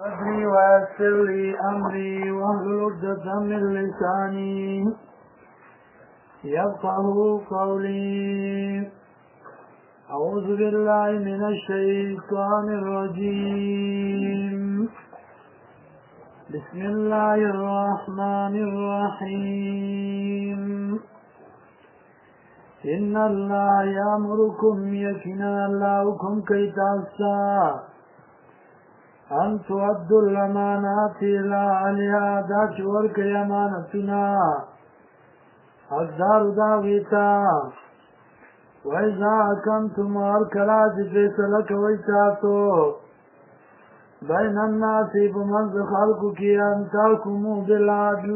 صدري ويسر لي أمري واحلل عقدة من لساني يفقهوا قولي. أعوذ بالله من الشيطان الرجيم. بسم الله الرحمن الرحيم. إن الله يأمركم يكنا لكم كي تاسا أن تؤدوا الأمانات إلى أهلها داش ورك أمانتنا أقدار داغيتا وإذا أكمتم الكلاج فيسلك ويتاتو بين الناس بمنز خلقك أن تحكموا بالعدل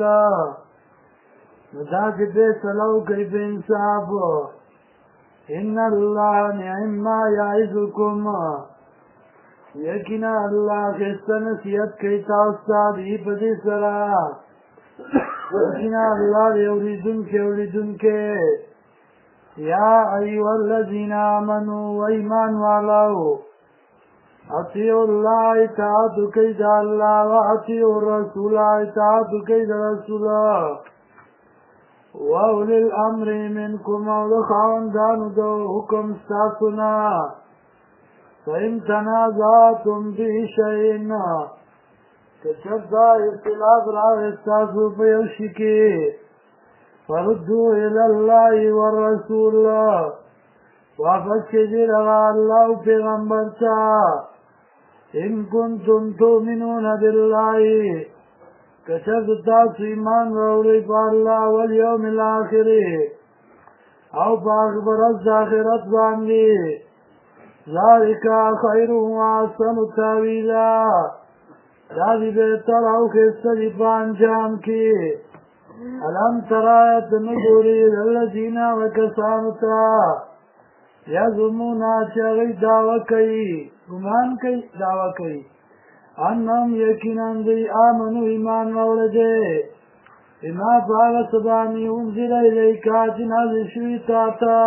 وذاك فيسلو كيف إنصافه. إن الله نعم ما يعظكم یقینا اللہ خیستہ نصیحت کیتا استاد ہی پدی سرا. یقینا اللہ اوریدن کے یا ایوہ الذین آمنوا و ایمان والاو اطیعوا اللہ اطاعت کید اللہ و اطیعوا الرسول اطاعت کید رسول و اولی الامر منکم اولخاندان دو حکم ستاسنا. فإن تنازعتم في شيء كشرطا اختلاف راغ استاسو فيوشكي فردوا إلى الله والرسول وفكذر الله پیغمبرتا. إن كنتم تؤمنون بالله كشرطا سيمان رولي فالله واليوم الآخر أو فأخبر الزاخرة باندي ذلك خير وأحسن تأويلا. ذلك بهتر او خسته په انجام کې. الم ترى تنظري الذين وكسانوا تا يظنون چې هغوی دعوه کوي ګمان کوي دعوه کوي انهم یقینا دوی آمنو ایمان راوړی دی بما په هغه څه باندې انزل الیک چې نازل شوي تا ته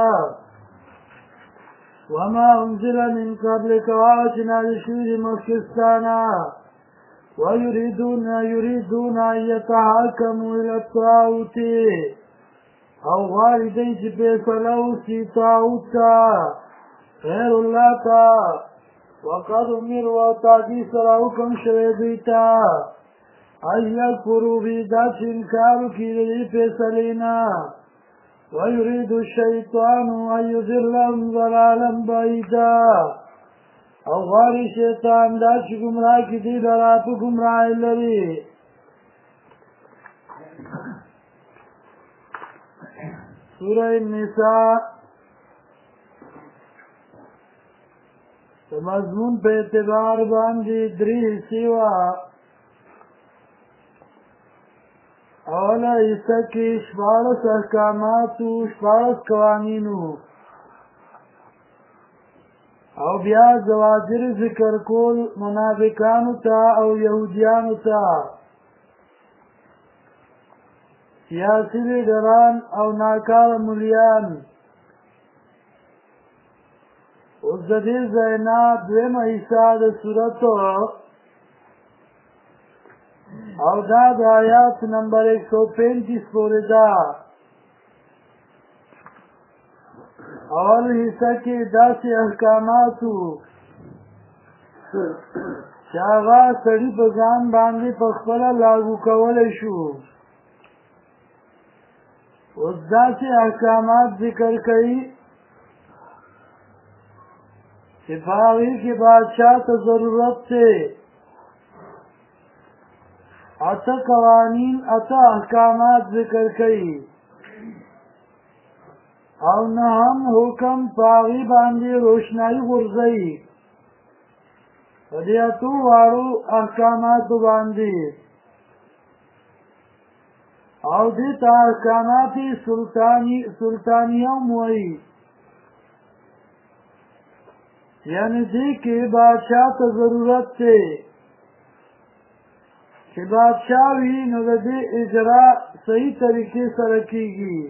وما انزل من قبلك وآتنا لشوير مكستانا ويريدون أن يتحاكموا إلى الطاغوت أو والدين فيصلوا في طاغوتا غير الله تا وقد أمروا وتعديس رأوكم شويديتا أن يكفروا بذات إنكاروا كي فيصلينا ويريد الشيطان أن يضلهم ضلالا بعيدا. او غاری شیطان دا چې گمراه کی دی لرا په گمراهی لري. سورہ النساء د مضمون په اعتبار باندې درې حصې وه. اوله حصه کې 14 احکاماتو 14 قوانینو او بیا زواجر ذکر کول منافقانو ته او یهودیانو ته سیاسی لیډران او ناکاره ملیان. اوس د دې ځای نه دویمه حصه د سورتو او دا د آیات نمبر 135 پورې ده. اول حصہ کې داسې احکاماتو چې هغه سړي په ځان باندې په خپله لاګو کولی شو. اوس داسې احکامات ذکر کوي چې په هغې کې بادشاه ته ضرورت دی. اته قوانین اته احکامات ذکر کوي او نه هم حکم پاغي باندې روشنايي غورځوي په دې اتو واړو احکاماتو باندې. او دې ته احکامات سلطانیه هم وایي. یعنې دې کې بادشاه ته ضرورت دی چې بادشاه وي نو د دې اجرا صحیح طریقې سره کیږي.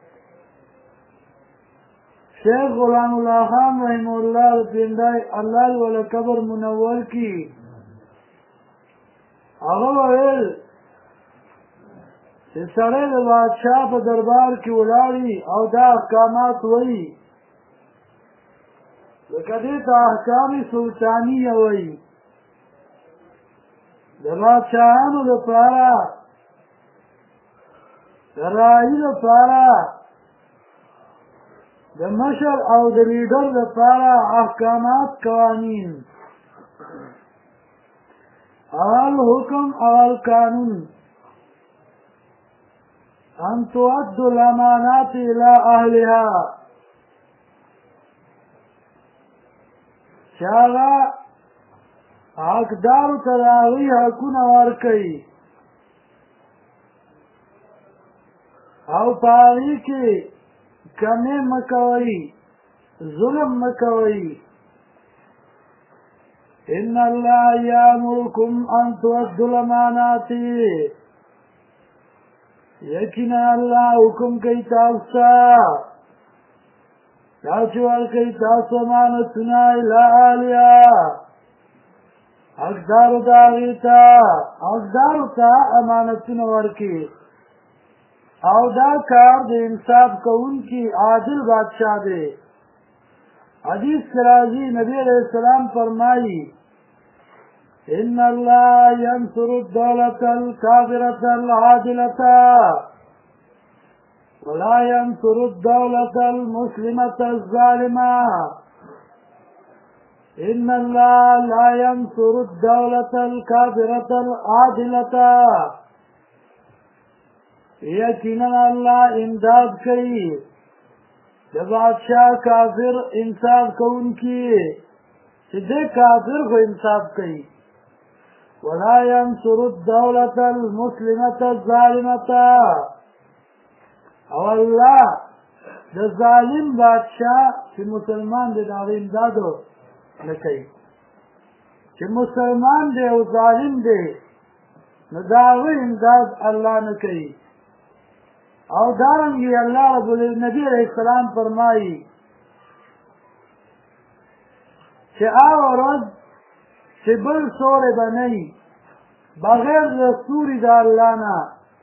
شیخ غلام الله خان رحمه الله پیندای الله ولا قبر منور کی هغه ویل چې سړی د بادشاه په دربار کې ولاړي او دا احکامات وایي لکه دې ته احکام سلطانیه وایي د بادشاهانو دپاره د رعیې دپاره د مشر او د لیډر دپاره احکامات قوانین اول حکم اول قانون ان تؤد الامانات الى اهلها چې هغه حقدارو ته د هغوی حقونه ورکوي او په هغې کې کمې مه کوئ ظلم مه کوئ ان الله یامرکم ان تؤدوا الامانات یقینا الله حکم کوي تاسو ته دا چې ورکوئ تاسو امانتونه الی اهلها حقدارو د هغې ته حقدارو ته امانتونه ورکړي او دا کار د انصاف کوونکي عادل بادشاه دی حدیث کې راځي نبی علیه السلام فرمایي ان الله ینصر الدولة الکافرة العادلة ولا ینصر الدولة المسلمة الظالمة ان الله لا ینصر الدولة الکافرة العادلة یقینا الله امداد کوي د بادشاہ کافر انصاف کوونکي چې دې کافر خو انصاف کوي ولا ینصر الدولة المسلمة الظالمة او الله د ظالم بادشاہ چې مسلمان دی د هغې امداد نه کوي چې مسلمان دی او ظالم دی نو د هغوی امداد الله نه کوي او دارنګې الله رب نبی علیه السلام فرمایي چې هغه ورځ چې بل سوری به نه وي بغیر د سوري د الله نه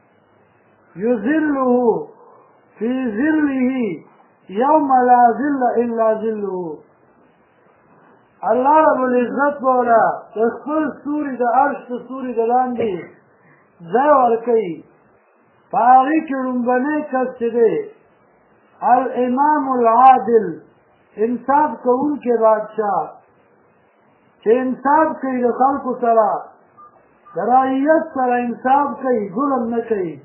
یظله فی ظله یوم لا ظل الا ظله الله رب العزت بولا د خپل سوري د عرش د سوري د لاندې ځای ورکوي په هغې کې لومبنی کس چې دی الامام العادل انصاف کوونکی بادشاه چې انصاف کوي د خلکو سره د رعیت سره انصاف کوي ظلم نه کوي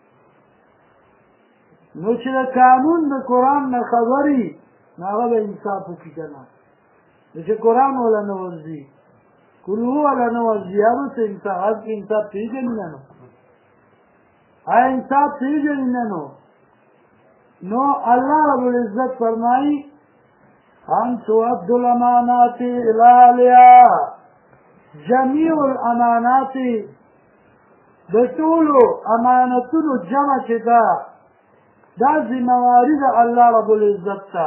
نو چې د قانون د قرآن نه خبر وي نو هغه به انصاف وکړي که نه نو چې قرآن وله نه ورځي کلو وله نه ورځي هغه څه انصاف انصاف پېژني نه نو آیا انصاف پېژني نه نو الله رب العزت فرمایي ان تؤدوا الامانات الى اهلها جميع الامانات د ټولو امانتونو جمع چې ده دا ذمواري ده الله رب العزت ته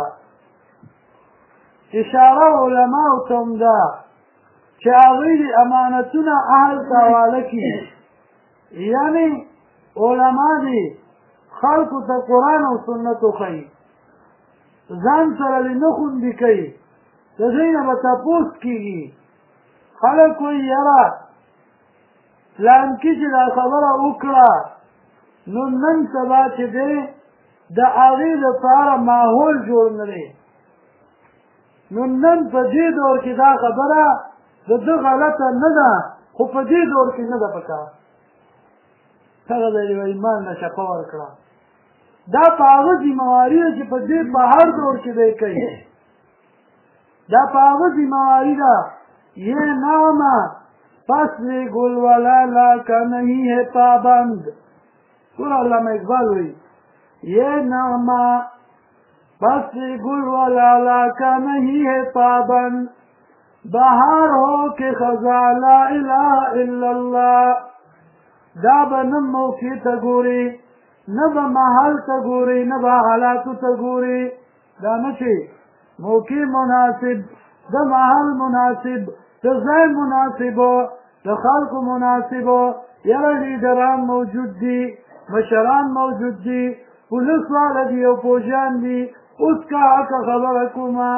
اشاره علماو ته هم ده چې هغوی د امانتونه اهل ته حواله کړي یعنې علما دي خلکو ته قرآن او سنت وښیي ځان سره دې نه خوندي کوي د دوی نه به تپوس کېږي خلک وایي یاره فلانکي چې دا خبره وکړه نو نن سبا چې دی د هغې لپاره ماحول جوړ نه دی نو نن په دې دور کې دا خبره د ده غلطه نه ده خو په دې دور کې نه ده پکار هغه د یو ایمان نه شپه ورکړه دا په هغه ذمواري ده چې په دې په هر دور کې دی کوي دا په هغه ذمواري ده یہ نامہ فصل گل والا لا کا نہیں ہے پابند سورہ علامہ اقبال ہوئی یہ نامہ فصل گل والا لا کا نہیں ہے پابند بہار ہو کہ خزاں لا الہ الا اللہ دا به نه موقع ته ګوري نه به محل ته ګوري نه به حالاتو ته ګوري دا نه چې موقع مناسب د محل مناسب د ځای مناسب د خلکو مناسبو یاره لیډران موجود دي مشران موجود دي پولیس والا دي او پوجان دي اوس که حقه خبره کومه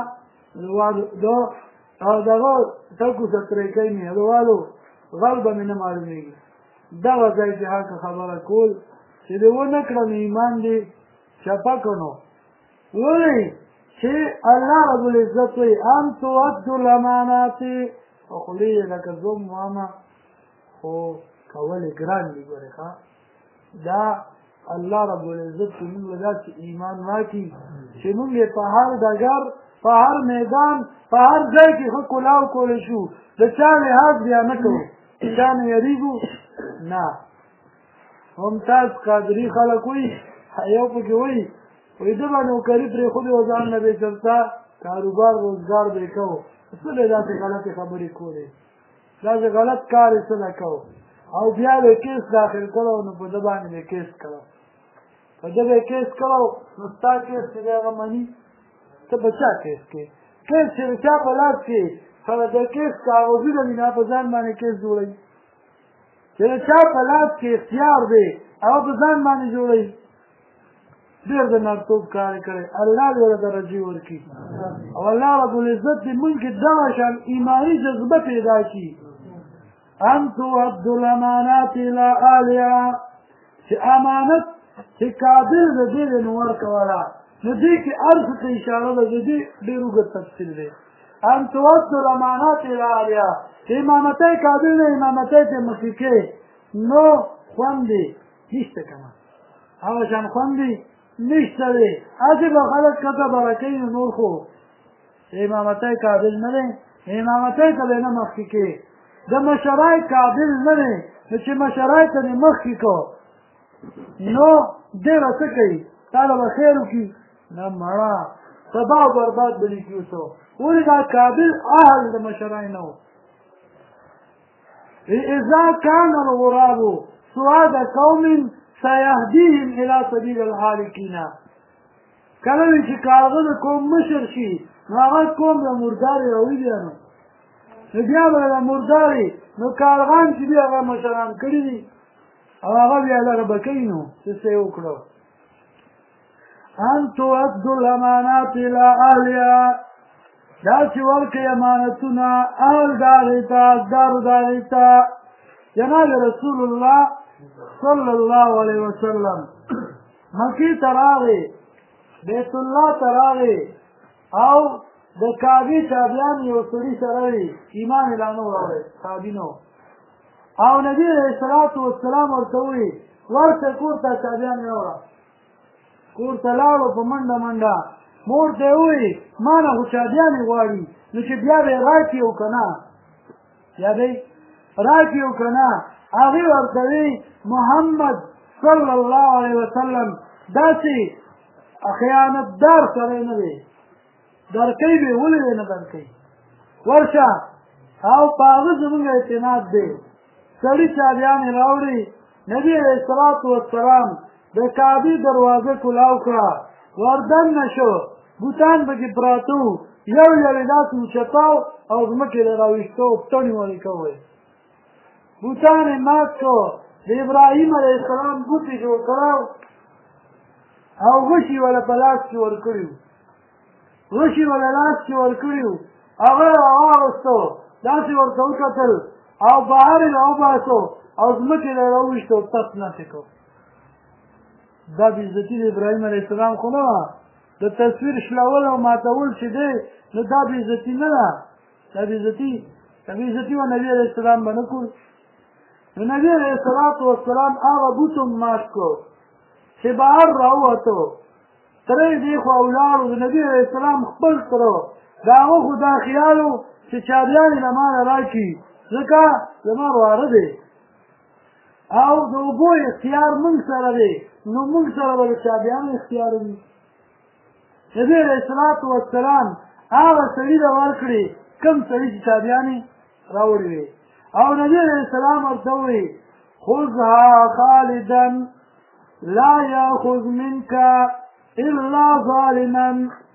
دغه تلکو ستریکۍ مې هدوالو غل به مې نه معلومېږي دغه ځای کې حقه خبره کول چې دې ونه کړم ایمان دې چپه کړو ولې چې الله رب العزت وایي ان تؤدوا الامانات او خولې یې لکه زوم ماما خو کول یې ګران دي ګورې ښه دا الله رب العزت چې موږ له داسې ایمان راکړي چې موږ یې په هر ډګر په هر میدان په هر ځای کې ښه کلاو کولی شو د چا لحاظ بیا نه کوو چې چا نه یېرېږو نه ممتاز قادري خلک وایي یو پکې وایي وایي ده به نوکري پرېښودې وه ځان نه بې چرته کاروبار روزګار به یې کوو څه دی داسې غلطې خبرې کولې داسې غلط کار یې څه نه کوو او بیا به کیس داخل کړو نو په ده باندې به کیس کړو په ده به کیس کړو نو ستا کیس چې دی هغه مني ته په چا کیس کې کیس چې د چا په لاس کې د کیس کاغذونه وي نه په ځان باندې کیس جوړوي چې د چا په لاس کې اختیار دی هغه په ځان باندې جوړوي ډېر د نرتوب کار یې کړی الله دې ورته درجې ورکړي او الله رب العزت دې مونږ کې دغه شان ایماني جذبه پیدا کړي ان تؤدوا الامانات الى اهلها چې امانت چې قابل د دې نو ورکوله نو دې کې هر څه ته اشاره ده د دې ډېر اوږد تفصیل دی ان تؤدوا الامانات الى اهلها چې امامتۍ قابل نه امامتۍ ته مخکې کې نو خوند دی نشته که نه هغه شان خوند دی نشته دی هسې به خلک کته بره کوي نو نور خو امامتۍ قابل نه دی امامتۍ ته به نه مخکې کې د مشرای قابل نه دی نو چې مشرای ته دې مخکې کړو نو ډېره څه کوي تا له به خیر وکړي نه مړه تباه او برباد به لیکي اوسو ولې دا قابل اهل د مشرای نه و اذا كان الغراب سواد قوم سيهديهم الى سبيل الهالكين کله چې کارغه د قوم مشر شي نو هغه قوم د مردارې راوي بیا نو بیا به د مردارې نو کارغان چې دي هغه مشران کړي دي او هغه بیا دغه به کوي نو څه څه یې وکړو ان تؤدوا الامانات الى اهلها دا چې ورکړئ امانتونه اهل د هغې ته حقدارو د هغې ته جناب رسول الله صلی الله علیه وسلم مکې ته راغی بیت الله ته راغی او د کعبې تابعیان یو سړي سره وي ایمان یې لا نه و راوړی صحابي نه او نبي علیه الصلاة والسلام ورته ووایي ورشه کور ته تابعیان راوړه کور ته لاړو په منډه منډه مور ته یې ووایي ما نه خو چابیانې غواړي نو چې بیا به یې راکړي او که نه بیا به یې راکړي او که نه هغې ورته وایي محمد صلی الله علیه وسلم داسې خیانتدار سړی نه دی درکوي به یې ولې دی نه درکوي ورشه او په هغه زمونږ اعتماد دی سړي چابیانې راوړي نبي علیه الصلاة والسلام د کعبې دروازه کلاو کړه وردننه شو بوتان پکې پراته وو یو یو یې داسې اوچتاو او ځمکې له راویښته و پټڼې ورې کوی بوتان یې مات کړو د ابراهیم علیه السلام بوټي جوړ کړو او غوښې وله په لاس کې ورکړي وو غوښې وله لاس کې ورکړي وو هغه یې راواغېستو داسې ورته وکتل او بهر یې راوباسو او ځمکې له یې راویښته و تس نسې کړو دا بېعزتي د ابراهیم علیه السلام خو نه وه د تصویر شلول او ماتول چې دی نو دا بېعزتي نه ده دا بېعزتي و نبي علیه السلام به نه کړو نو نبي علیه الصلاة والسلام هغه بوټ هم مات کړو چې بهر راووتو تره یې دې خوا ولاړو د نبي علیه السلام خپل تره د هغه خو دا خیال و چې چابیان یې له مانه راکړي ځکه زما واره دی او د اوبو اختیار موږ سره دی نو موږ سره به د چابیانو اختیار وي نبي علیه الصلاة والسلام هغه سړي ته ورکړي کوم سړي چې چابیانې راوړې وې او نبي علیه السلام ورته ووایي خذها خالدا لا یاخذ منک الا ظالما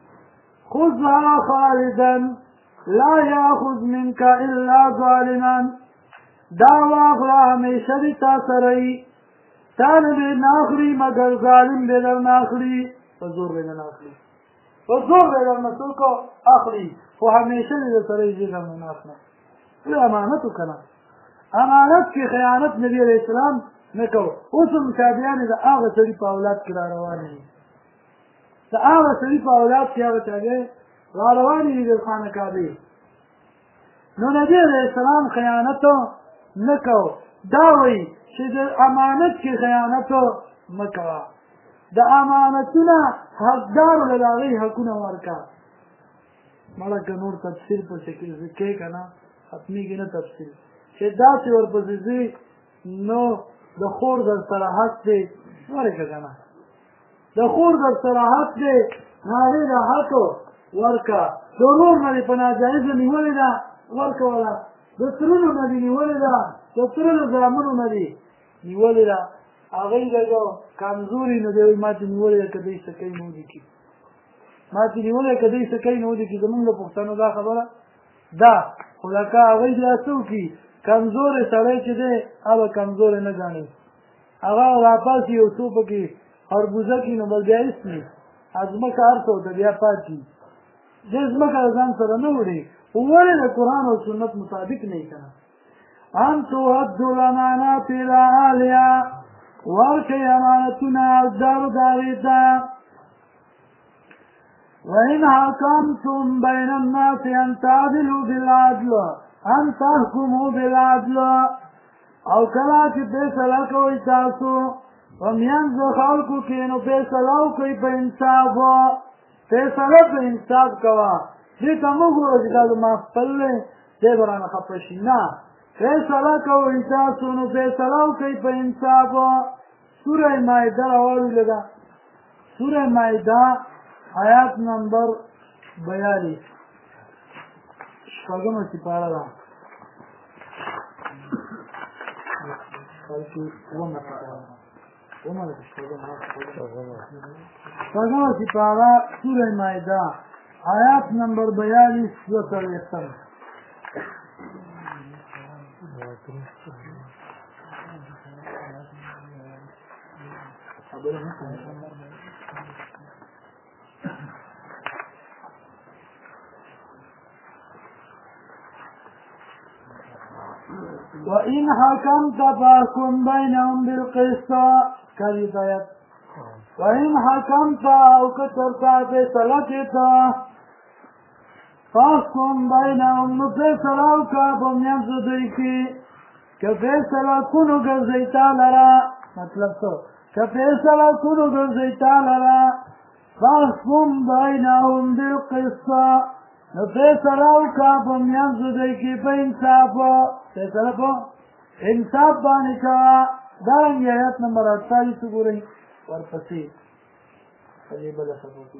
خذها خالدا لا یاخذ منک الا ظالما دا واخله همیشه دې تا سره وي تا نه دې نه اخلي مګر ظالم دې در نه اخلي په زور دې نه اخلي په زور دې در نه څوک اخلي خو همیشه دې در سره یې در نه اخلي دا امانت وکړه امانت کې خیانت نبي علیه السلام نه کوو اوس هم تابعیان د هغه سړي په اولاد کې را روان دي د هغه سړي په اولاد کې هغه تابعین را روان دي د خانه کعبې نو نبي علیه السلام خیانت نه کوو دا وایي چې د امانت کې خیانت مه کوه د امانتونه حقدارو له د هغوی حقونه ورکړه مړه که نور تفصیل پسې کې که نه ختمېږي نه تفصیل چې داسې ورپسې ځي نو د خور در سره حق دی ورکړه که نه د خور در سره حق دی هغې د حق ورکړه د ورور نه دې په ناجایزه نیولې ده ورکوله د ترونو نه دې نیولې ده د ترونو زامنو نه دې نیولې ده هغوی لږ کمزوري نو دی وایي ما چې نیولې ده که دی سکی نه ودې کړي ما چې نیولې که دی سکی نه ودې کړي زمونږ د پښتنو دا خبره ده خو لکه هغوی بیا څه وکړي کمزورې سړی چې دی هغه کمزورې نه ګڼي هغه راپاسي یو څو پکې خربوزه کړي نو بل بیا هېڅ نه ځمکه هر څه ورته بیا پاتې دې ځمکه د ځان سره نه وړي خو ولې د قرآن او سنت مطابق نه یې که نه ان تؤدوا الامانات الى اهلها ورکړئ امانتونه حقدارو د هغې ته وإن حكمتم بين الناس أن تعدلوا بالعدل أن تحكموا بالعدل او کله چې فیصله کوئ تاسو په منځ خلکو کې نو فیصله وکړئ په انصاف فیصله په انصاف کوه دې ته مه ګوره چې دا زما خپل دی دی به رانه خفه شي نه فیصله کوئ تاسو نو فیصله وکړئ په انصاف سوره مائده راوړو لږه سوره مائده آیات نمبر 42 شپږمه سپاره ده شپږمه سپاره سوره مائده آیات نمبر 42 دوه وإن حكمت فاحكم بينهم بالقسط كذلك آيات وإن حكمت أو كترت فیصله کېته فاحكم بينهم نو فیصله وکړه په منځ دوی کې که فیصله کونو ګرځئ تا لره مطلب څه که فیصله کونو ګرځئ تا لره فاحكم بينهم بالقسط نو فیصله وکړه په منځ دوی کې په انصاف فیصله په انصاف باندې کوه دارنګې آیات نمبر 48 وګورئ ورپسې بله خبره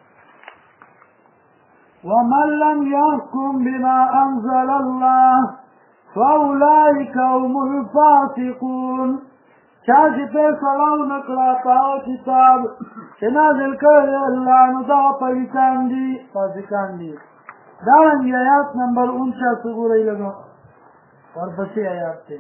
ومن لم يحكم بما أنزل الله فأولئك هم الفاسقون چا چې فیصله ونه کړه په هغه کتاب چې نازل کړی الله نو دا پلیتان دي فاسقان دي دارنګې آیات نمبر 49 وګورئ لږ ورپسې آیات دی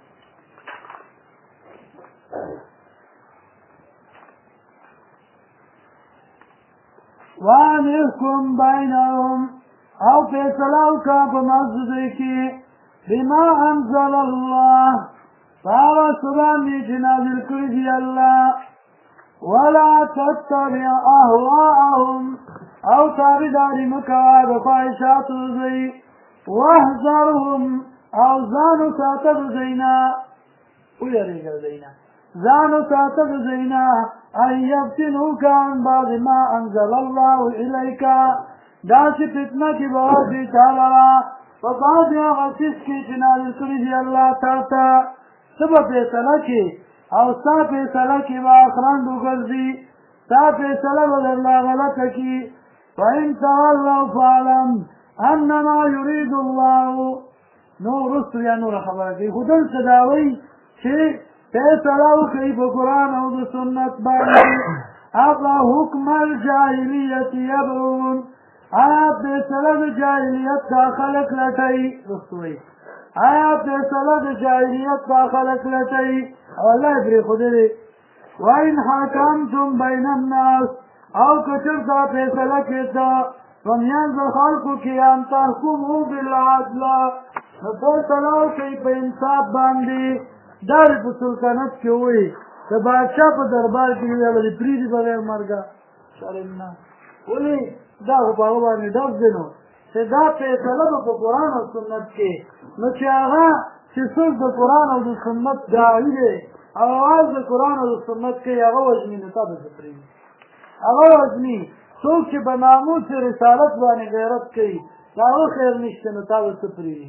وان احكم بينهم او فیصله وکړه په منځ دوی کې بما انزل الله فهغه څه باندې چې نازل کړي دي الله ولا تتبع اهواءهم او تابعداري مه کوه د خواهشاتو د دوی واحذرهم او ځان وساته د دوی نه ویرېږه د دوی نه ځان وساته د دوی نه ان یفتنوک عن بعض ما انزل الله الیک داسې فتنه کې به ورځي تا لره په بعضې هغه څیز کې چې نازل کړي دي الله تا ته څه به فیصله کې او ستا فیصله کې به اخرند وګرځي ستا فیصله به درله غلطه کړي فإن تولوا فاعلم انما يريد الله نو وروستو بیا نوره خبره کوي خو دلته دا وایي چې فیصله وکړئ په قرآن او د سنت باندې هغه حکم الجاهلیت یبغون آیا فیصله د جاهلیت دا خلک لټوي وروستو وایي آیا فیصله د جاهلیت دا خلک لټوي او الله یې پرېښودلې وإن حکمتم بین الناس او که چېرته فیصله کېده په منځ د خلکو کې ان تحکموا بالعدل نو فیصله وکړئ په انصاف باندې دا دې په سلطنت کې ووایي د بادشاه په دربار کې وي هغه دې پرېږدي بغیر مرګه شرمنه ولې دا خو په هغه باندې ډب دی نو چې دا فیصله به په قرآن او سنت کې نو چې هغه چې څوک د قرآن او د سنت داعي دی او اواز د قرآن او د سنت کوي هغه وژني نو تا به څه پرېږدي هغه وژني څوک چې په ناموس رسالت باندې غیرت کوي د هغه خیر نشته نو تا به څه پرېږدي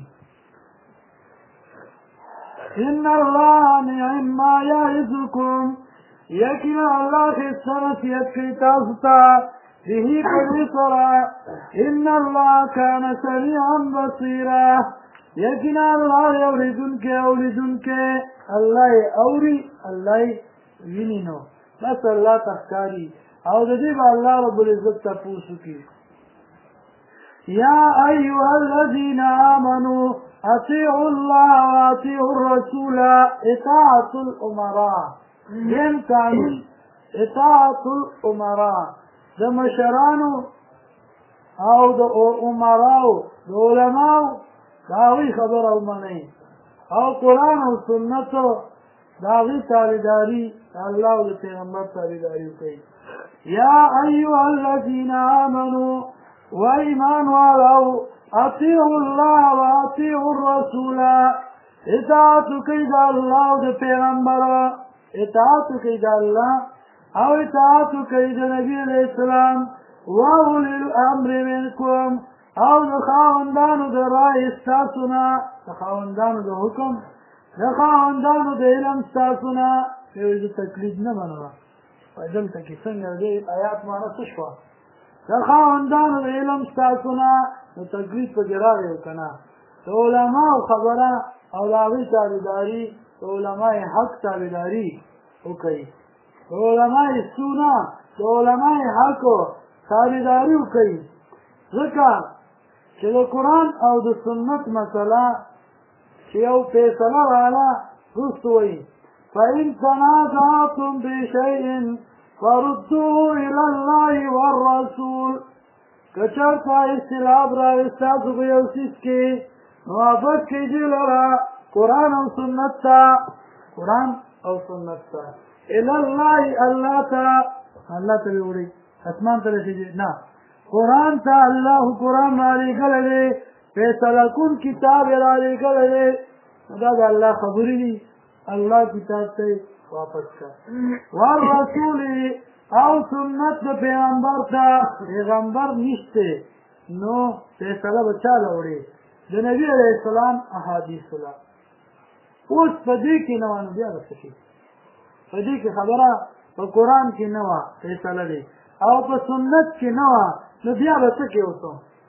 ان الله نعم ما یعظکم یقینا الله ښایسته نصیحت کوي تاسو ته به په دې سره ان الله کان سمیعا بصیرا یقینا الله اورېدونکی الله یې اوري الله یې ویني نو بس الله ته ښکاري او د دې به الله رب العزت تپوس وکړي یا ایها الذین آمنوا اطیعوا الله واطیعوا الرسول اطاعة الامراء یم قانون اطاعة الامراء د مشرانو او د امراو د علماو د هغوی خبره ومنئ او قرآن او سنت د هغوی تابعداري د الله او د پیغمبر تابعداري وکړئ یا ایها الذین آمنوا و ایمان والو اطیعوا الله واطیعوا الرسول اطاعت کوئ د الله او د پیغمبر اطاعت کوئ د الله او اطاعت کوئ د نبي علیه السلام واولی الامر منکم او د خاوندانو د رای ستاسو نه د خاوندانو د حکم د خاوندانو د علم ستاسو نه یو د تقلید نه منوه دلته کې څنګه د آیات معنی څه شوه د خاوندانو د علم ستاسو نه د تقلید پکې راغی که نه د علماو خبره او د هغوی تابعداري د علمای حق تابعداري وکړئ د علمای سونه د علمای حقو تابعداري وکړئ ځکه چې د قرآن او د سنت مسله چې یو فیصله راغله وروسته وایي فإن تنازعتم بشيء فردوه إلى الله والرسول که چېرته اختلاف راغی ستاسو په یو څیز کې نو واپس کړئ دې لره قرآن او سنت ته إلى الله الله ته به وړئ اسمان ته رسېږي نه قرآن ته الله قرآن رالیږلی دی فیصله کون کتاب یې رالیږلی دی دا د الله خبرې دي الله کتاب ته واپس کړه والرسول او سنت د پیغمبر ته پیغمبر نشته نو فیصله به چا له وړې د نبي علیه السلام احادیثو له اوس په دې کې نه وه نو بیا به څه شي په دې کې خبره په قرآن کې نه وه فیصله دی او په سنت کې نه وه نو بیا به څه کې اوسو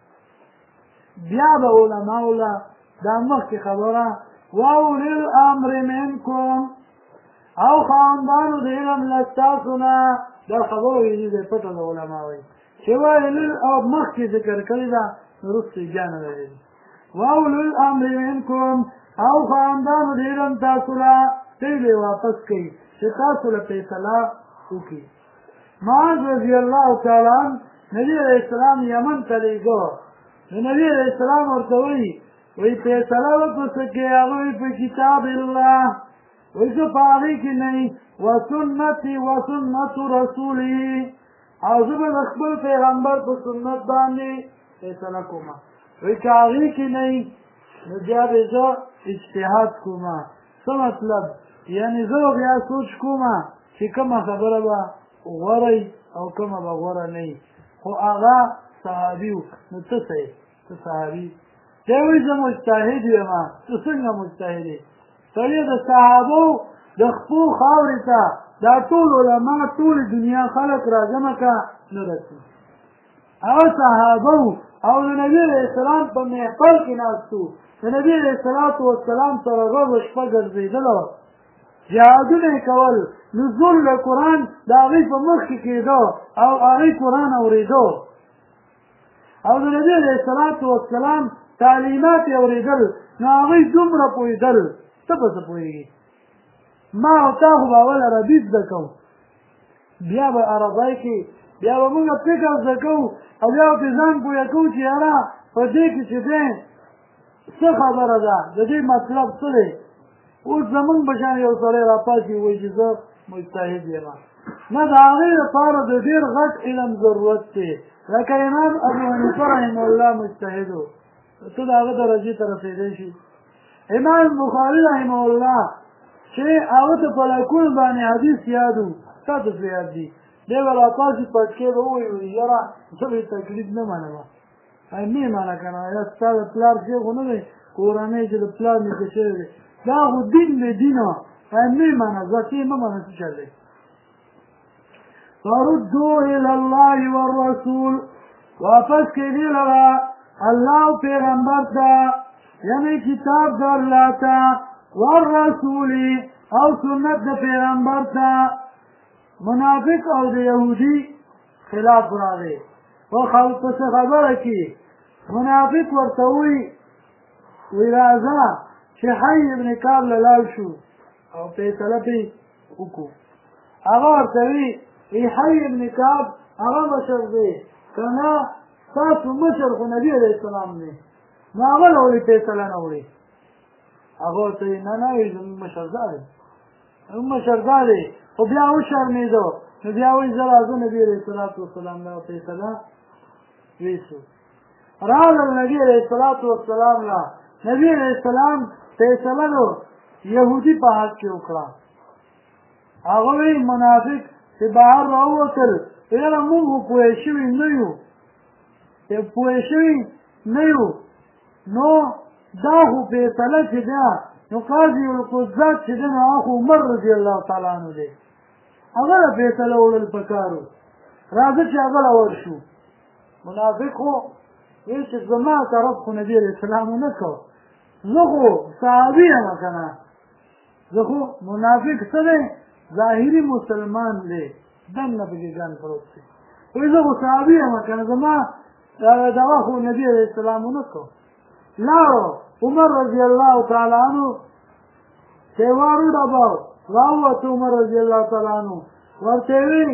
بیا به علماو له دا مخکې خبره واولی الامر منکم او خاوندانو د علم له ستاسو نه دا خبره ویلي دی پټه د علما وایي چې وایي او مخکې ذکر کړې ده وروسته یې بیا نه ده ویلي واولی الامر منکم او خاوندانو د علم تاسو له دوی به یې واپس کوي چې تاسو له فیصله وکړي معاذ رضی الله تعالی عنه نبی علیه السلام یمن ته لیږه نو نبی علیه السلام ورته وایي وایي فیصله وکړه کې هغه وایي په کتاب الله وایي زه په هغې کې نه وسنتي وسنت رسوله او زه به د خپل پیغمبر په سنت باندې فیصله کوم وایي که هغې کې نه نو بیا به زه اجتهاد کوم څه مطلب یعنې زه بیا سوچ کوم چې کومه خبره به غوره او کومه به غوره نه وي خو هغه صحابي و نو ته څه یې ته صحابي دی وایي زه مجتهد یم ته څنګه مجتهد یې سړی د صحابو د خپو خاورې ته دا ټول علما ټول دنیا خلک راجمع که نه رسي هغه صحابه او د نبي علیه السلام په محفل کې ناست وو د نبي علیه السلام سره ورځ او شپه ګرځېدله جهادونه یې کول نزول د قرآن د هغوی په مخ کې کېده او هغوی قرآن اورېده او د نبي علیه السلام تعلیمات یې اورېدل نو هغوی دومره پوهېدل ته په څه پوهېږي ما او تا خو به اول عربي زده کوو بیا به عربی کې بیا به موږ فکر زده کوو او بیا به پرې ځان پوهه کوو چې یاره په دې کې چې دی څه خبره ده د دې مطلب څه دی اوس زمونږ په شان یو سړی راپاڅي وایي چې زه مجتهد یم نه د هغې لپاره د ډېر غټ علم ضرورت دی لکه امام ابو حنیفه رحمه الله مجتهد و ته د هغه درجې ته رسېدی شي امام بخاري رحمه الله چې هغه ته په لکونو باندې حدیث یاد و تا ته څه یاد دي دی به راپاڅي پټکې به ووایي یاره زه به تکلیف نه منم نه منه که نه یا ستا د پلار شی خو نه دی کورنۍ چې د پلار نیکه شوی دی دا خو دین دی دینه نه منه زکې مه منه څه چل دی فردوا الى الله والرسول واپس کېدی لره الله او پیغمبر ته یعنی کتاب د الله ته والرسول او سنت د پیغمبر ته منافق او د یهودي خلاف راغی او پس خبره کې منافق ورته وی راځه چې حی ابن کعب له لاړ شو او فیصله پرې وکړو هغه ورته وی حی ابن کعب هغه مشر دی که نه تاسو مشر خو نبي علیه السلام دی نو هغه له ولې فیصله نه وړي هغه ورته وی نه نه زموږ مشر دا دی زموږ مشر دا دی خو بیا وشرمېده نو بیا وایي زه راځه نبي علیه السلام له فیصله ویسو راغلل نبي علیه السلام له نبي علیه السلام فیصله نو یهودي په حق کې وکړه هغه وایي منافق چې بهر راووتل یاره موږ خو پوه شوي نه یو پوه شوي نه یو نو دا خو فیصله چې ده نو قاضي القضات چې ده نو هغه خو عمر رضی الله تعالی عنه دی هغه له فیصله وړل پکار و راځه چې هغه له ورشو منافق خو وایي چې زما طرف خو نبي علیه السلام ونه کو زه خو صحابي یم که نه زه خو منافق څه دی ظاهري مسلمان دی دننه پکې ځان پروت دی وایي زه خو صحابي یم که نه زما دغه خو نبي علیه السلام ونه کو لاړو عمر رضی الله تعالی عنه تیوار وډباو راووت عمر رضی الله تعالی عنه ورته وی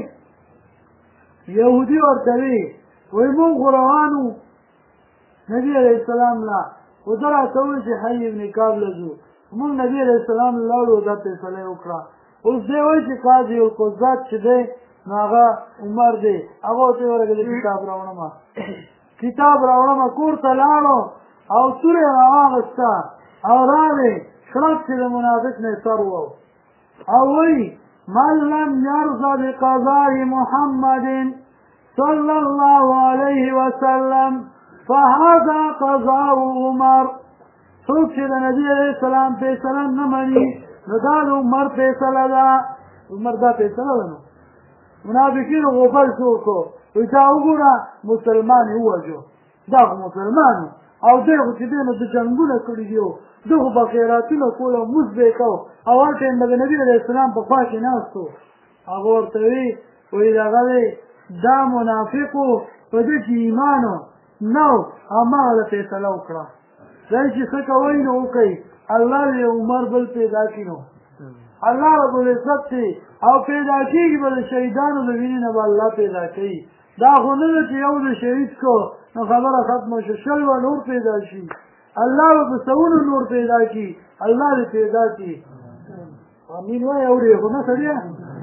یهودي ورته وی وایي موږ خو روانو نبي علیه السلام لا خو ده راته وویل چې حی ابن کعب له ځو موږ نبي علیه السلام لاړو دا فیصله یې وکړه اوس دی وایي چې قاضي القضات چې دی نو هغه عمر دی هغه ورته یې ورغلې کتاب راوړمه کتاب راوړمه کور ته لاړو او سورې راواغسته او راغې شړپ چې د منافق نه سر وو او وایي من لم یرضى بقضاء محمد صلى الله عليه وسلم فهذا قضاء عمر څوک چې د نبي علیه السلام فیصله نه مني نو دا د عمر فیصله ده عمر دا فیصله ده نو منافقینو غوبل شو وکړو وایي تا وګوره مسلمان یې ووژو دا خو مسلمان او دی خو چې دی نو د جنګونه کړي دي ده خو به خیراتونه کول او مونځ به یې کو او هر ټایم به د نبي علیه السلام په خوا کې ناست و هغه ورته وایي دغه دی دا منافق و په ده کې ایمان نو هماغه فیصله وکړه دی چې څه کوئ نو وکئ الله دې عمر بل پیدا کړي نو الله رب العزت دی او پیدا کېږي به د شهیدانو د وینې نه به الله پیدا کوي دا خو نه ده چې یو د شهید کو نو خبره ختمه شو شل به نور پیدا شي الله به په سوونو نور پیدا کړي الله دې پیدا کړي امین وایي اورې خو نه سړیه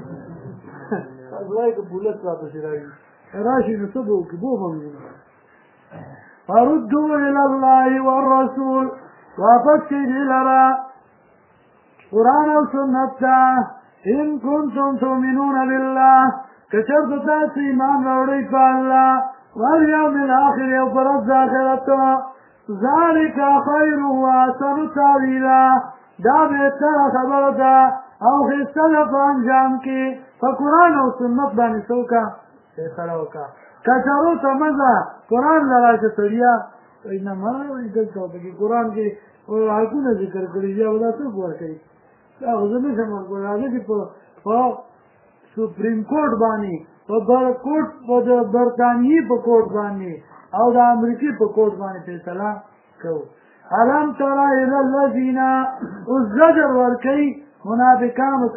تاسو وایي که بولت راپسې راشي راشي نو څه به وکړي بو به مې فردوا الى الله والرسول واپس کېږي لره قرآن او سنت ته ان کنتم تؤمنون بالله که چېرته تاسو ایمان راوړئ په الله والیوم الاخر او په ورځ د آخرت ذلک خیر واحسن تاویلا دا بهتره خبره ده او ښایسته ده په انجام کې په قرآن او سنت باندې څه وکړه فیصله وکړه کچارو ته مزه قرآن له راشه سړیا وایي نه مه وایي دلته پکې قرآن کې حقونه ذکر کړي دي او دا څوک ورکوي دا خو زه نه شم ورکولی هغه چې په سپریم کورټ باندې په برطانیې په کورټ باندې او د امریکې په کورټ باندې فیصله کوو ألم تر إلى الذين الزجر وركي منافقان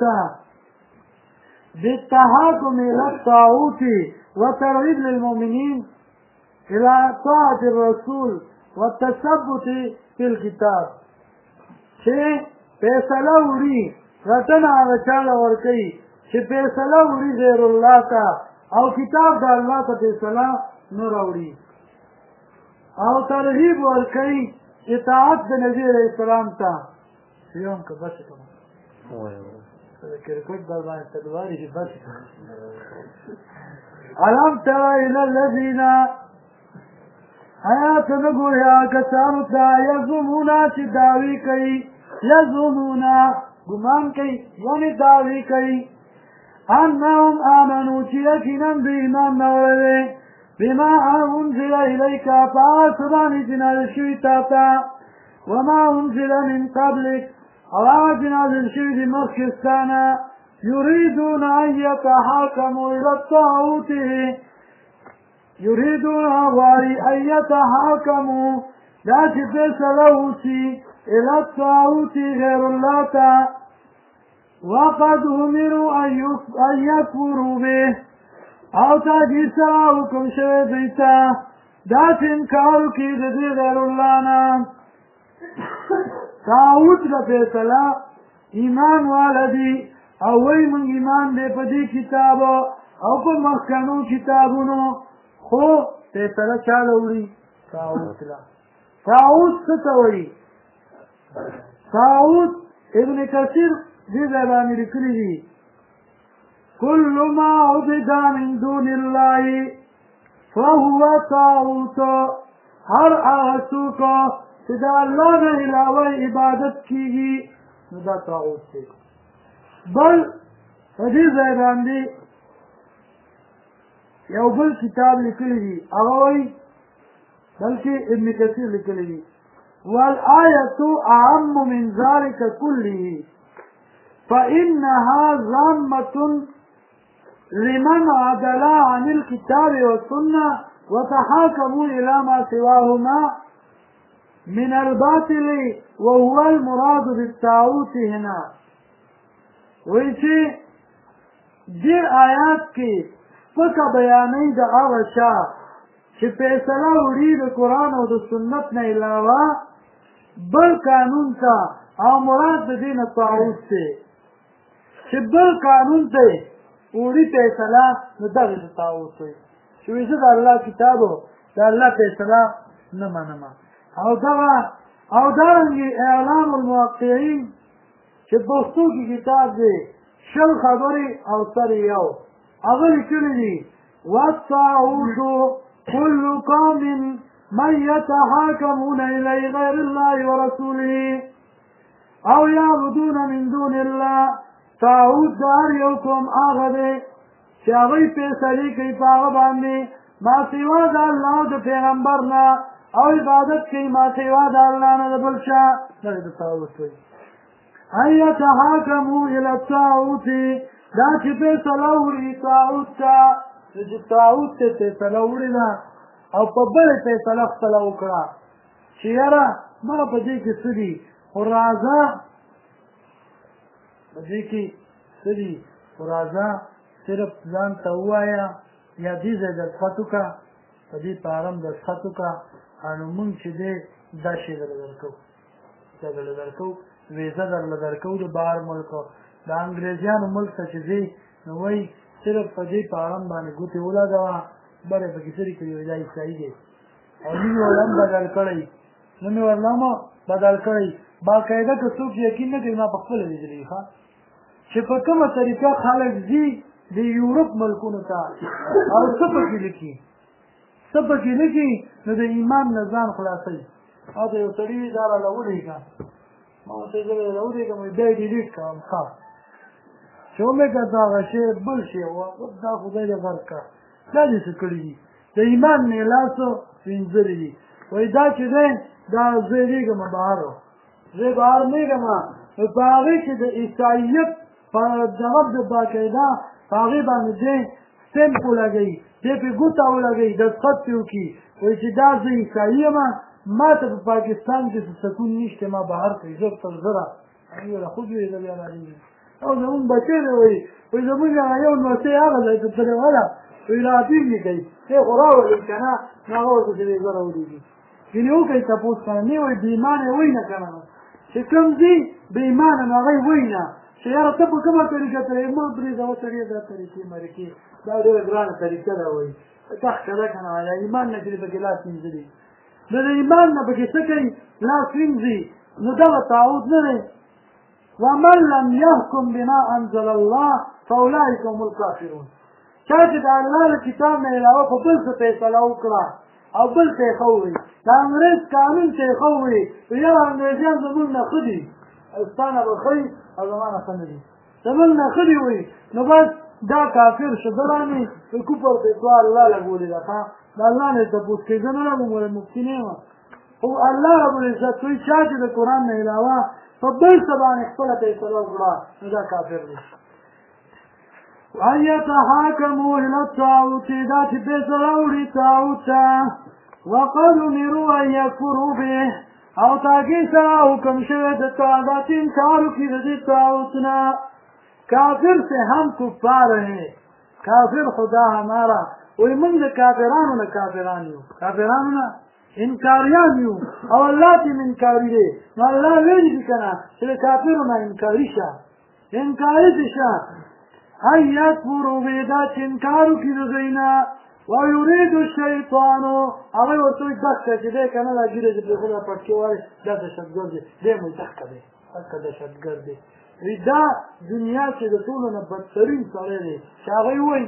بالتحاكم إلى الطاغوت وترغيب للمؤمنين إلى طاعة الرسول والتثبت في الكتاب شيء فیصله وړي غتنه هغه چاله ورکوي چې فیصله وړي غیر الله ته او کتاب د الله ته فیصله نه راوړي او ترغیب ورکوي اطاعت د نبي علیه السلام ته یوم که بس کوم کرکټ در باندې تلواري چې بس الم تر الى الذين آیات نگویا کسانو تا یزمونا چی دعوی کئی یزمونا گمان کئی یعنی دعوی کئی انہم آمنو چی یقیناً بی ایمان نورده بما انزل الیکا پاسبانی جنازل شوی تاتا وما انزل من قبلک او جنازل شوی دی مخشستانا یریدون ان یتحاکموا الى الطاغوت يريدون غاري أن يتحاكموا لا تفسلوسي إلى الطاغوت غير الله وقد أمروا أن يكفروا به أو تجساوكم شبيتا ذات إنكاروا كي غير الله طاغوت لفسلا إيمان والدي أو من إيمان لفدي كتابه أو كمخنو كتابونو خو فیصله چاله وړي طاغوت لا طاغوت څه ته وایي طاغوت ابن کثیر دې ځای باندې لیکلي دي كل ما عبد من دون الله فهو طاغوت هر هغه څوک چې د الله نه علاوه عبادت کیږي نو دا طاغوت دی بل په دې ځای باندې یو بل کتاب لیکلی دی هغه وایي بلکې ابن کثیر لیکلی دی والآیة أعم من ذلك كله فإنها ضامة لمن عدل عن الكتاب والسنة وتحاكموا إلى ما سواهما من الباطل وهو المراد بالطاغوت هنا ویچی دیر آیات کی فکا بیانی دا آغا شا چی فیصله وڑی دا قرآن و دا سنت نا علاوه بل قانون تا او مراد دا دین طاغوت تے چی بل قانون تے وڑی فیصله ندا دا طاغوت تے چویزه دا اللہ کتابو دا اللہ فیصله نما نما او دارنگی اعلام الموقعین چی بختو کی کتاب دے شل خبری او سر یو اغلی کلی دی والطاغوت كل قوم من يتحاكمون إلى غير الله ورسوله أو يعبدون من دون الله طاغوت دار يوكم آغده شاغي فیصلی کئی پاغبانی ما سوا دا اللہ دا پیغمبرنا او عبادت کئی ما سوا دا اللہ نا دا بلشا دا طاغوت وی أن يتحاكموا إلى الطاغوت دا چې فیصله وړي طاغوت ته چې طاغوت ته فیصله وړي ده او په بلې فیصله خپله وکړه چې یاره ما په دې کې څه دي خو راځه په دې کې څه دي خو راځه صرف ځان ته ووایه یا دې ځای دستخط وکړه په دې پارم دستخط وکړه نو مونږ چې دی دا شی درله درکوو دا درله درکوو ویزه درله درکوو د بهر ملکو د انګریزیانو ملک ته چې ځې نو وایي صرف په دې پارم باندې ګوتې ولګوه بره پکې سري کړي وایي دا عیسایي دی او نوم یې ورله هم بدل کړی نوم یې ورله هم بدل کړی باقاعده که څوک یقین نه کوي ما په خپله لیدلي ښه چې په کومه طریقه خلک ځي د یورپ ملکونو ته او څه پکې لیکي نو د ایمان نه ځان خلاصوي او د یو سړي دا راله ولیږه ما ورته یې زه راولېږم وایي دا یې ډیلیټ کوم ښه چې ومې که هغه شی بل شی دا خدای دې غرق کړه دا دې څه کړي دي د ایمان نه یې لاسو وینځلي دي وایي دا چې دی دا زه لېږم بهر زه بهر لېږم نو په هغې کې د عیسایت په دغه د باقاعده په هغې باندې دی سټمپ ولګوي دی پرې ګوته ولګوي دستخط پرې وکړي وایي چې دا زه عیسایي یم ما ته په پاکستان کې سکون نشته ما بهر کې زه تر زره ولا خو دې دې یا راځي او زمون بچی دی وای زمون یو نو څه هغه ځای ته تللی ولا وی راځي نه کوي څه غراوه کنه نو هغه دې زره ودی ینه یو کوي تاسو کنه نه وای بیمانه وای نه کنه چې کوم دي بیمانه نه وای وینا چې یاره ته په کومه طریقه ته ما درې دا وسړي دا طریقې مرکې دا ډېره ګرانه طریقه ده وای تاسو کله کنه یا ایمان نه کړی په ګلاس منځلي نو د ایمان نه پکې څه کوي لاس وینځي نو دغه تعود نه دی ومن لم يحكم بما انزل الله فاولئك هم الكافرون چا چې د الله له کتاب نه علاوه په بل څه فیصله وکړه او بل څه یې ښه د انګرېز قانون څه یې ښه ووایي یا انګرېزیان زموږ نه ښه دي ستا نه به ښه او زما نه ښه نه دي زموږ نه ښه دي وایي نو بس دا کافر شو درانې کفر فتوا الله لګولې ده ښه د الله نه تپوس کوي زه نه لګوم ولا مفتي نه یم خو الله رب العزت وایي چا چې د قرآن نه علاوه په بل څه باندې خپله فیصله وکړه نو دا کافر دی وأن يتحاكموا إلى الطاغوت دا چې فیصله وړي طاغوت ته وقد أمروا أن يكفروا به او تاکي سره حکم شوی د دا چې انکار وکړي د دې طاغوت نه کافر سے هم کفار ہے کافر خدا ہمارا وہی من د کافرانو نه کافران یو کافرانو نه انکاریان یو او الله تیم انکاری دی نو الله ویلي دي کنه چې کافرو نه انکاری شه انکاری دي شه ان یکفروا به دا چې انکار وکړي د دوی نه ویرید الشیطان هغه ورته وایي دښته چې دی کنه دا ګیرې چې پرېښودله پټکې وایي دا دهشتګرد دی دی مو دښته دی هلته دهشتګرد دی دا دنیا چې د ټولو نه بدترین سړی دی چې هغوی وایي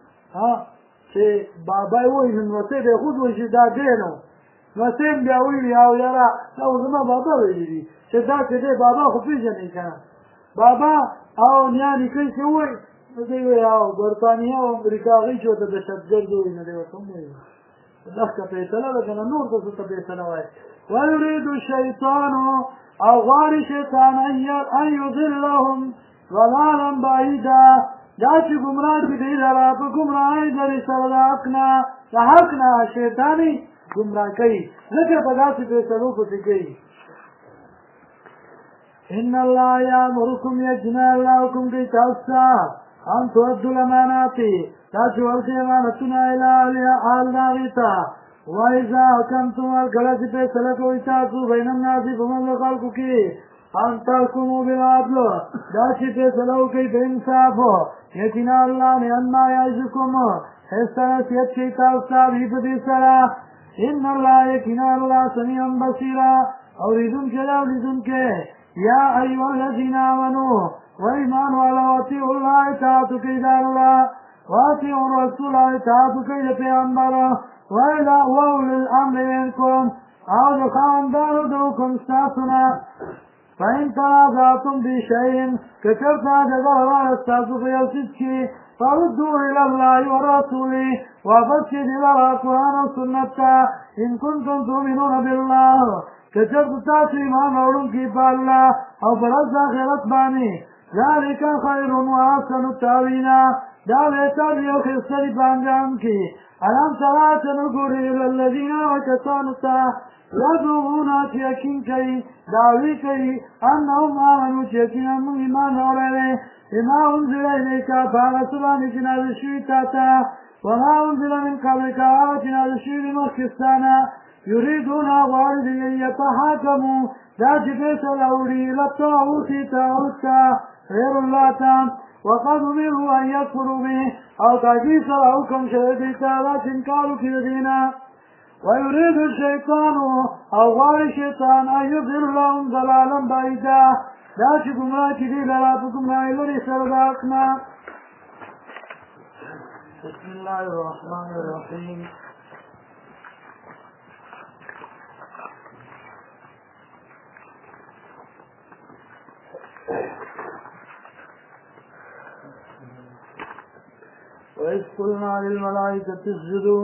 چې بابا یې وایي نمسۍ دی خود وایي چې دا دی نو نمسۍ هم بیا ویلي او یاره دا خو زما بابا ویلي دي چې دا چې دی بابا خو پېژنئ که نه بابا او نیا نیکۍ چې ووایي نو دی وایي او برطانیه او امریکا هغوی چې ورته دهشتګرد وایي نو دی ورته هم وایي دښته فیصله ده که نه نور ته څه ته فیصله وایي ویرید الشیطان او غواړي شیطان ان یضلهم ضلالا بعیدا دا چې ګمراه کړي دوی لره په ګمراهۍ لرې سره د حق نه د حق نه شیطاني ګمراه کوي ځکه په داسې فیصلو پسې کوي ان الله یامرکم یجنا الله حکم کوي تاسو ته ان تؤدوا الامانات دا چې ورکړئ امانتونه الی اهلها هغې ته وَإِذَا حَكَمْتُمْ کله چې فیصله کوئ تاسو بین الناس په منځ د خلکو کې ان تحکموا بالعدل دا چې فیصله وکړئ په انصاف یقینا الله نعما یعظکم ښایسته نصیحت کوي تاسو ته به په دې سره ان الله یقینا الله سمیع بصیر اورېدونکی دی اورېدونکی یا ایها الذین آمنوا و ایمان والاو اطیعوا الله اطاعت کوئ د الله واطیعوا الرسول اطاعت کوئ د پیغمبر وَأُولِي الْأَمْرِ مِنكُمْ او د خاوندانو د حکم ستاسونه فإن تنازعتم بشيء که چېرته جګړه راغله ستاسو په یو څیز کې فردوه إلى الله ورسوله واپس کړئ دې لره قرآن او سنت ته إن كنتم تؤمنون بالله که چېرته تاسو ایمان راوړونکي په الله او په ورځ د آخرت باندې ذلك خیر وأحسن تأویلا دا بهتر دی او ښایسته دي په انجام کې الم ترى چې نه ګورې إلى الذین کسانو ته یزعمون چې یقین کوي دعوې کوي انهم آمنوا چې یقینا موږ ایمان راوړی دی بما انزل الیک په هغه څه باندې چې نازل شوي تا ته وما انزل من قبلک هغه چې نازل شوي دي مخکې ستا نه یریدون غواړي دي یتحاکموا دا چې فیصله وړي إلی الطاغوت طاغوت ته غیر الله ته وقد امروا ان يكفروا به او تاکي سره حکم شوی دی ته دا چې انکار وکړي د دې نه ويريد الشیطان او غواړي شیطان ان یضلهم ضلالا بعیدا دا چې ګمراه کړي دي لره په ګمراهۍ لرې سره د حق نه بسم الله الرحمن الرحیم وإذ قلنا للملائكة اسجدوا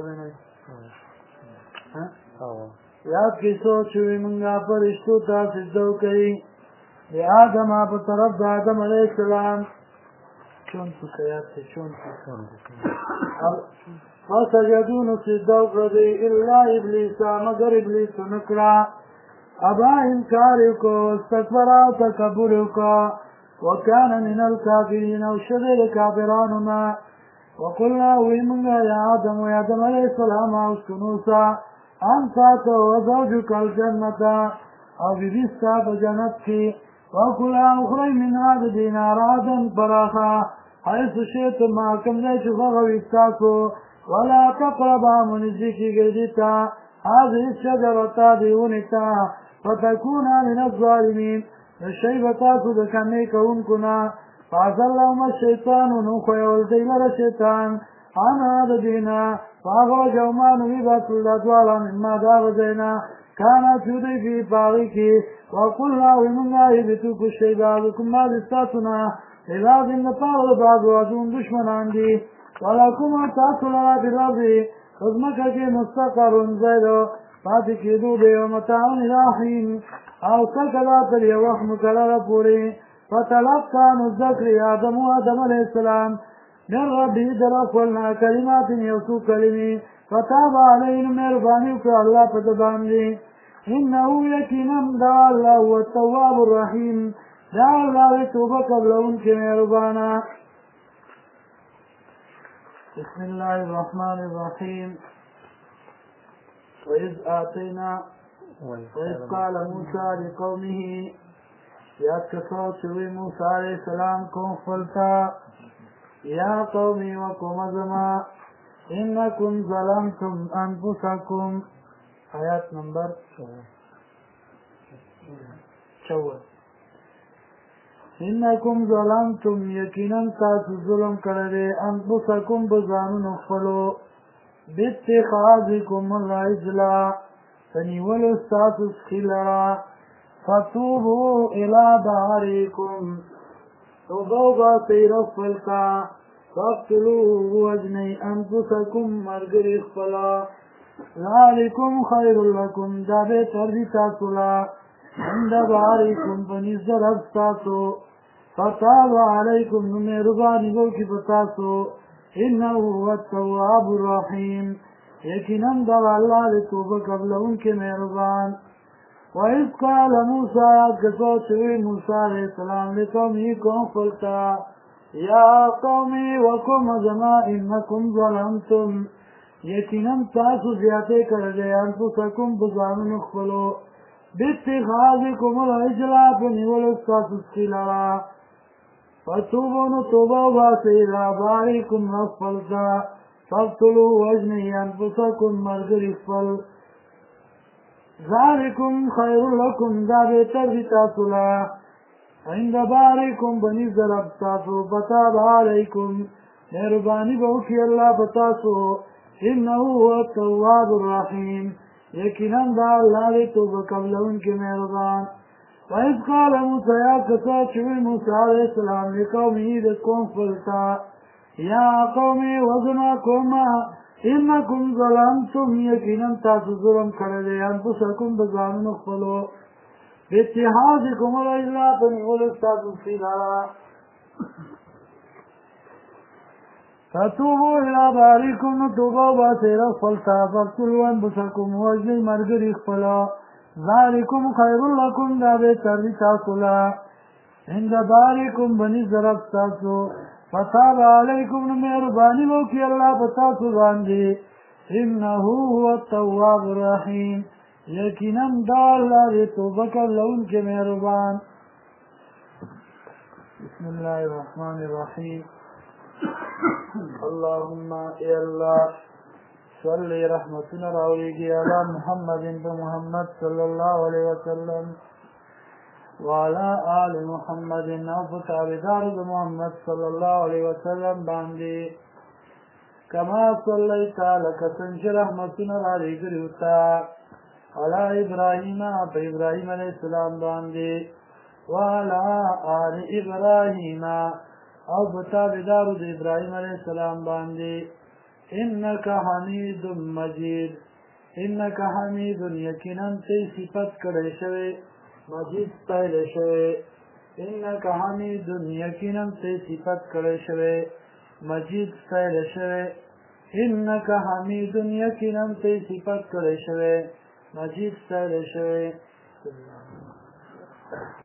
یاد کی سوچ ہوئی منگا فرشتوں تا سجدہ کئی آدم آپ طرف آدم علیہ السلام فسجدون سجده وکړه الا ابلیس مگر ابلیس نکړه ابا انکار وکړو واستكبر او تکبر وکړه وكان من الكافرين او شد الكافرانو نه وقلنا ومنغا يا آدم عليه السلام اسكنوا أنت وزوجك الجنة أو ببستا بجنت کی وكلا أخرى من هذا دينار رادا براخا حيث شئتم ما كم ليش فغوي استاسو ولا تقربا منزيكي قيدتا هذه الشجرة ديونتا فتكونا من الظالمين الشيبتات دكنيك ونكنا فعزلهم الشيطان نوخي والديلر الشيطان عن هذا دينا فأخرجهما نبيبات الأدوال مما دار دينا كانت يدي في باغيكي وقلنا ومنا يبتوك الشيبابكم ما لستاتنا إذا ذن طاغل بعض وعدون دشمن عندي ولكم أتاكلنا بالأرض خزمك مستقر زيدو فاتك يدودي ومتاعون إلى حين أو سكلات اليوحمك لربوري فتلقى الذكر آدم عليه السلام من ربه دلقلنا كلمات يوسو كلمي فتاب عليه مهرباني الله فتبامني إنه يكينا دعا الله هو التواب الرحيم دعا الله توبة قبلهم كمهربانا بسم الله الرحمن الرحيم وإذ قال موسى لقومه یاد کسو چوی موسیٰ علیہ السلام کون خلطا یا قومی و قوم زما انکم ظلمتم انفسکم آیات نمبر 54 انکم ظلمتم یقینا تاسو ظلم کړی انفسکم بزانونو خپلو باتخاذکم العجل فنیولو ستاسو خلرا فتوبوا الى بارئکم توبوا سیر خپلتا فاقتلوا وجنی انفسکم مرګری خپلا ذالکم خیر لکم دا بهتر دی تاسو لا عند بارئکم پنځ رب تاسو فتاب علیکم مهربانی وکړي په تاسو انه هو التواب الرحیم یقینا دا الله د توبه قبلونکي مهربان وإذ قال موسى كسوتي موسى عليه السلام لقومه كن قلتا يا قومي وكم زما إنكم ظلمتم يقينا تاسو زياده کړی انفسکم بزانو خپلو باتخاذکم العجل فنیولو تاسو خلرا فتوبوا توبه واسئ إلى بارئکم خپلتا فاقتلوا وجنی انفسکم مرګری خپل ذالکم خیر لکم دا بهتر دی تاسو لا عند بارئکم بنیز رب تاسو فتاب علیکم مهربانی به وکړي الله په تاسو انه هو التواب الرحیم یقینا دا الله دی توبه قبلونکي مهربان وإذ قال موسى یا کسا چوی موسی علیہ السلام لقومه د قوم خپلتا یا قومي وزما قومه انکم ظلمتم یقینا تاسو ظلم کړی انفسکم بځانونو خپلو باتخاذکم العجل فنیولو ستاسو خلرا فتوبوا الى بارئکم توبه واسئ خپلتا فاقتلوا انفسکم وجنی مرګري خپله ذالکم خیر لکم دا بهتر دی تاسو لا عند بارئکم بنیز رب تاسو فتاب علیکم مهربانی وکړي الله په تاسو باندې انه هو التواب الرحیم یقینا دا الله دی توبه کوونکی مهربان بسم الله الرحمن الرحیم اللهم ای الله صلی رحمتنا راولیږي علی محمد محمد صلی الله علیه وسلم وعلى آل محمد او فتابدار محمد صلى الله عليه وسلم باندې كما صليت لك سنج رحمتنا عليك ريوتا على إبراهيم ابراهيم عليه السلام باندې وعلى آل إبراهيم او فتابدار إبراهيم عليه السلام باندې إنك حميد مجيد إنك حميد یقینا تی صفت کړی شوی مجید ستایل شوی इन्नका हमीदुन यकीनन ते सिफत करे शवे मजीद स्तैल शवे इन्नका हमीदुन यकीनन ते सिफत करे शवे मजीद स्तैल शवे